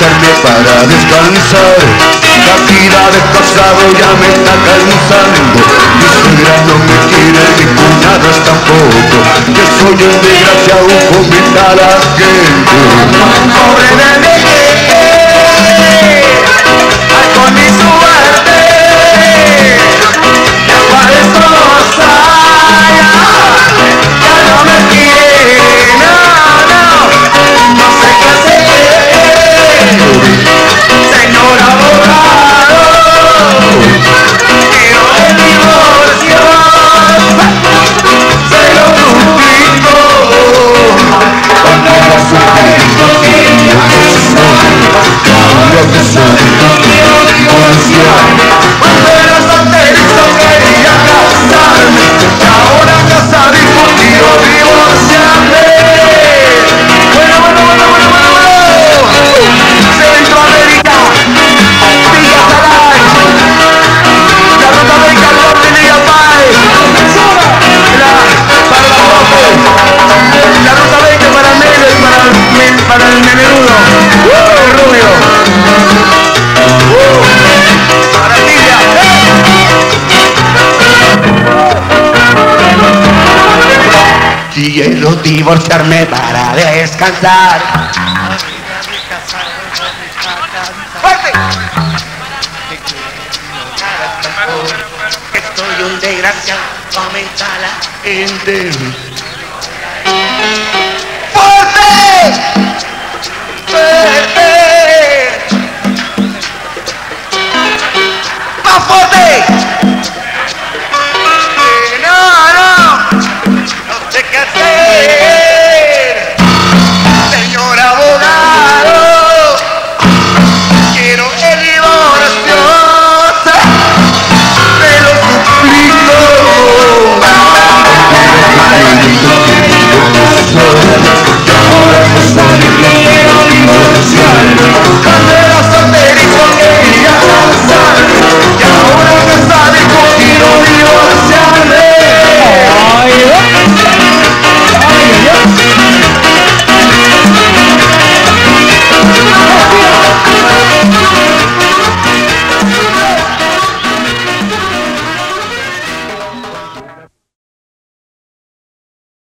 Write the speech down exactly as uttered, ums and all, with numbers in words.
divorciarme para descansar. La vida de casado ya me está cansando. Mi suegra no me quiere, ni cuñadas tampoco. Que soy un desgraciado, comenta la gente. Pobre de mí, ay, con mi suerte, ya parezco rosaya, ya no me quiere, no, no, no sé qué hacer, señor abogado, quiero el divorcio, se lo suplico, porque lo suplico que ya ahora que soy, no quiero divorciar, cuando era solterito quería casarme, y ahora casado y contigo divorciarme. Bueno, bueno, bueno, bueno, bueno, bueno. Centroamérica, Villa Saray, la ruta América al norte, Villa Paz, la, para la Bote, la ruta veinte para el medio y para el, para el menudo, el rubio, para Tibia. Quiero divorciarme para descansar. ¡Fuerte! Estoy un desgraciado, comenta la gente. ¡Fuerte!